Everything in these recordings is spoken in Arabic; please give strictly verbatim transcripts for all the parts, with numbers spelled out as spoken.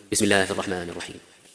بسم الله الرحمن الرحيم.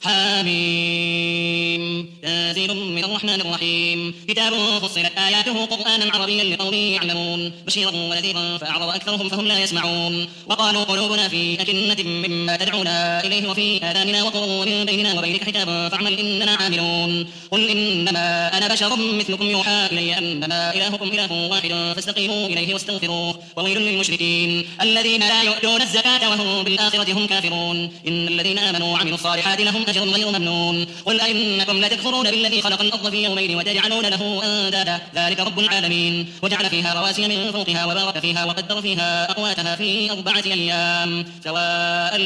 حاميم تنزيل من الرحمن الرحيم كتاب فصلت آياته قرآنا عربيا لقوم يعلمون بشيرا ونذيرا فأعرض أكثرهم فهم لا يسمعون وقالوا قلوبنا في أكنة مما تدعونا إليه وفي آذاننا وقر ومن بيننا وبينك حجاب فاعمل إننا عاملون قل إنما أنا بشر مثلكم يوحى إلي أنما إلهكم إله واحد فاستقيموا إليه واستغفروه وويل للمشركين الذين لا يؤتون الزكاة وهم بالآخرة هم كافرون إن الذين آمنوا وعملوا الصالحات لهم أجر غير ممنون قل أئنكم لتكفرون بالذي خلق الأرض في يومين وتجعلون له أندادا ذلك رب العالمين وجعل فيها رواسي من فوقها وبارك فيها وقدر فيها أقواتها في أربعة أيام سواء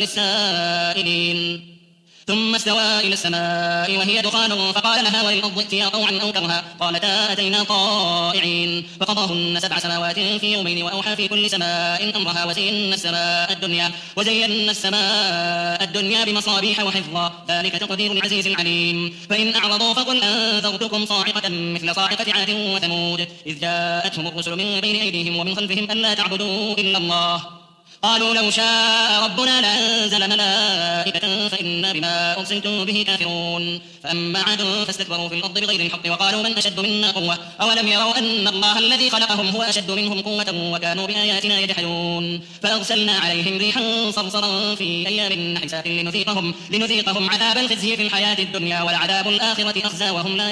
للسائلين ثم استوى إلى السماء وهي دخان فقال لها وللأرض ائتيا طوعا أو كرها قالتا أتينا طائعين فقضاهن سبع سماوات في يومين وأوحى في كل سماء أمرها وزينا السماء الدنيا وزينا السماء الدنيا بمصابيح وحفظا ذلك تقدير العزيز العليم فإن أعرضوا فقل أنذرتكم صاعقة مثل صاعقة عاد وثمود إذ جاءتهم الرسل من بين أيديهم ومن خلفهم ألا تعبدوا إلا الله قالوا لو شاء ربنا لأنزل ملائكة فإنا بما أرسلتم به كافرون فأما عاد فاستكبروا في الأرض بغير الحق وقالوا من أشد منا قوة أولم يروا أن الله الذي خلقهم هو أشد منهم قوة وكانوا بآياتنا يجحدون فأرسلنا عليهم ريحا صرصرا في أيام نحسات لنذيقهم, لنذيقهم عذاب الخزي في الحياة الدنيا ولعذاب الآخرة أخزى وهم لا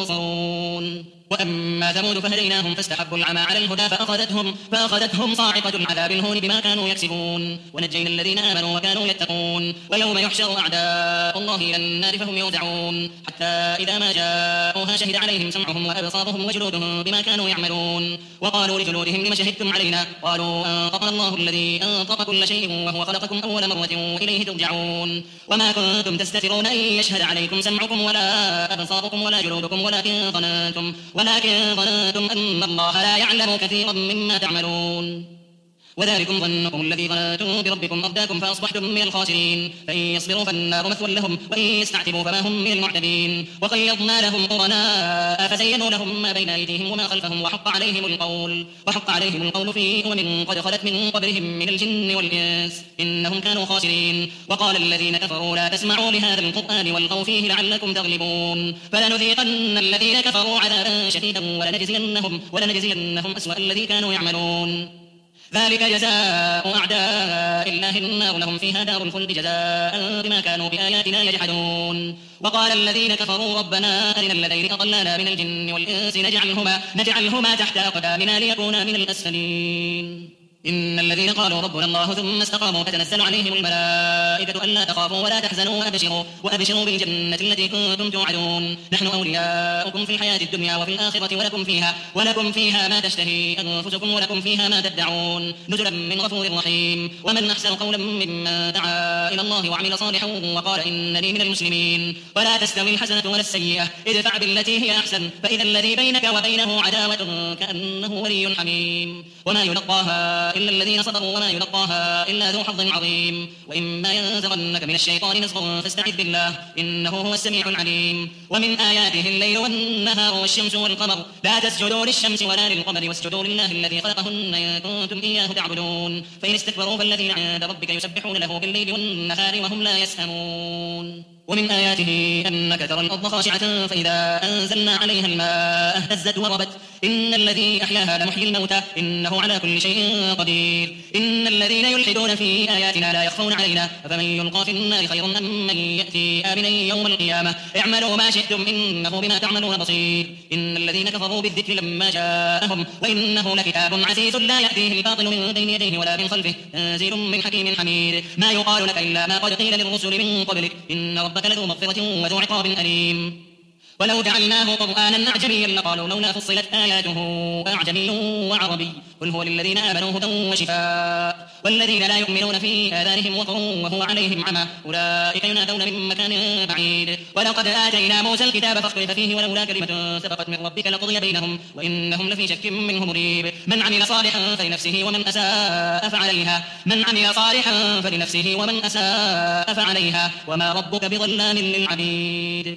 ينصرون وأما ثمود فهديناهم فاستحبوا العمى على الهدى فأخذتهم, فأخذتهم صاعقة العذاب الهون بما كانوا يكسبون ونجينا الذين آمنوا وكانوا يتقون ويوم يحشر أعداء الله إلى النار فهم يوزعون حتى إذا ما جاءوها شهد عليهم سمعهم وأبصارهم وجلودهم بما كانوا يعملون وقالوا لجلودهم لم شهدتم علينا قالوا أنطقنا الله الذي أنطق كل شيء وهو خلقكم أول مرة وإليه ترجعون وما كنتم تستترون أن يشهد عليكم سمعكم ولا أبصاركم ولا جلودكم ولكن ظننتم ولكن ظننتم أن الله لا يعلم كثيرا مما تعملون وذلكم ظنكم الذي ظننتم بربكم أرداكم فأصبحتم من الخاسرين فإن يصبروا فالنار مثوى لهم وإن يستعتبوا فما هم من المعتبين وقيضنا لهم قرناء فزينوا لهم ما بين أيديهم وما خلفهم وحق عليهم القول وحق عليهم القول في أمم قد خلت من قبلهم من الجن والإنس إنهم كانوا خاسرين وقال الذين كفروا لا تسمعوا لهذا القرآن والغوا فيه لعلكم تغلبون فلنذيقن الذين كفروا عذابا شديدا ولنجزينهم, ولنجزينهم أسوأ الذي كانوا يعملون ذلك جزاء أعداء الله النار لهم فيها دار الخلد جزاء بما كانوا بآياتنا يجحدون وقال الذين كفروا ربنا أرنا الذين أضلانا من الجن والإنس نجعلهما, نجعلهما تحت أقدامنا ليكونا من الأسفلين إن الذين قالوا ربنا الله ثم استقاموا تتنزل عليهم الملائكة ألا تخافوا ولا تحزنوا وأبشروا, وأبشروا بالجنة التي كنتم توعدون نحن أولياؤكم في الحياة الدنيا وفي الآخرة ولكم فيها, ولكم فيها ما تشتهي أنفسكم ولكم فيها ما تدعون نزلا من غفور رحيم ومن أحسن قولا ممن دعا إلى الله وعمل صالحا وقال إنني من المسلمين ولا تستوي الحسنة ولا السيئة ادفع بالتي هي أحسن فإذا الذي بينك وبينه عداوة كأنه ولي حميم وما يلقاها إلا الذين صبروا وما يلقاها إلا ذو حظ عظيم وإما ينزغنك من الشيطان نزغ فاستعذ بالله إنه هو السميع العليم ومن آياته الليل والنهار والشمس والقمر لا تسجدوا للشمس ولا للقمر واسجدوا لله الذي خلقهن إن كنتم إياه تعبدون فإن استكبروا فالذين عند ربك يسبحون له بالليل والنهار وهم لا يسأمون ومن آياته أنك ترى الأرض خاشعة فإذا أنزلنا عليها الماء اهتزت وربت إن الذي أحياها لمحيي الموتى إنه على كل شيء قدير إن الذين يلحدون في آياتنا لا يخفون علينا فمن يلقى في النار خير أم من يأتي آمنا يوم القيامة اعملوا ما شئتم إنه بما تعملون بصير إن الذين كفروا بالذكر لما جاءهم وإنه لكتاب عزيز لا يأتيه الباطل من بين يديه ولا من خلفه تنزيل من حكيم حميد ما يقال لك إلا ما قد قيل للرسل من قبلك إن ربك لذو مغفرة وذو عقاب أليم ولو جعلناه قرآنا أعجميا لقالوا لولا فصلت آياته أعجمي وعربي قل هو للذين آمنوا هدى وشفاء والذين لا يؤمنون في آذانهم وقر وهو عليهم عمى أولئك ينادون من مكان بعيد ولقد آتينا موسى الكتاب فاختلف فيه ولولا كلمة سبقت من ربك لقضي بينهم وإنهم لفي شك منه مريب من عمل صالحا فلنفسه ومن أساء فعليها من عمل صالحا فلنفسه ومن أساء فعليها وما ربك بظلام للعبيد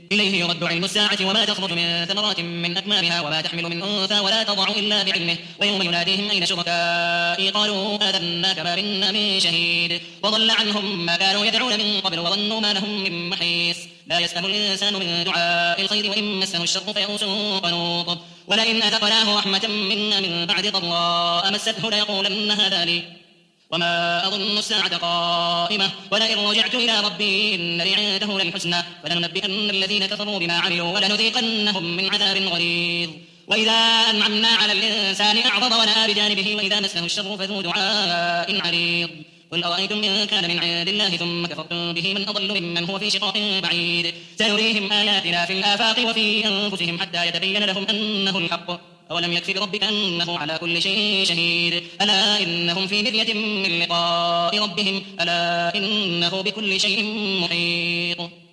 إليه يرد علم الساعة وما تخرج من ثمرات من أكمامها وما تحمل من أنثى ولا تضع إلا بعلمه ويوم يناديهم أين شركائي قالوا آذناك ما منا من شهيد وضل عنهم ما كانوا يدعون من قبل وظنوا ما لهم من محيص لا يسأم الإنسان من دعاء الخير وإن مسه الشر فيئوس قنوط ولئن أذقناه رحمة منا من بعد ضراء مسته ليقولن هذا لي وما أظن الساعة قائمة ولئن رجعت إلى ربي إن لي عنده للحسنى فلننبئن الذين كفروا بما عملوا ولنذيقنهم من عذاب غليظ وإذا أنعمنا على الإنسان أعرض ونأى بجانبه وإذا مسه الشر فذو دعاء عريض قل أرأيتم إن كان من عند الله ثم كفرتم به من أضل ممن هو في شقاق بعيد سنريهم آياتنا في الآفاق وفي أنفسهم حتى يتبين لهم أنه الحق أولم يكف بربك أنه على كل شيء شهيد ألا إنهم في مرية من لقاء ربهم ألا إنه بكل شيء محيط.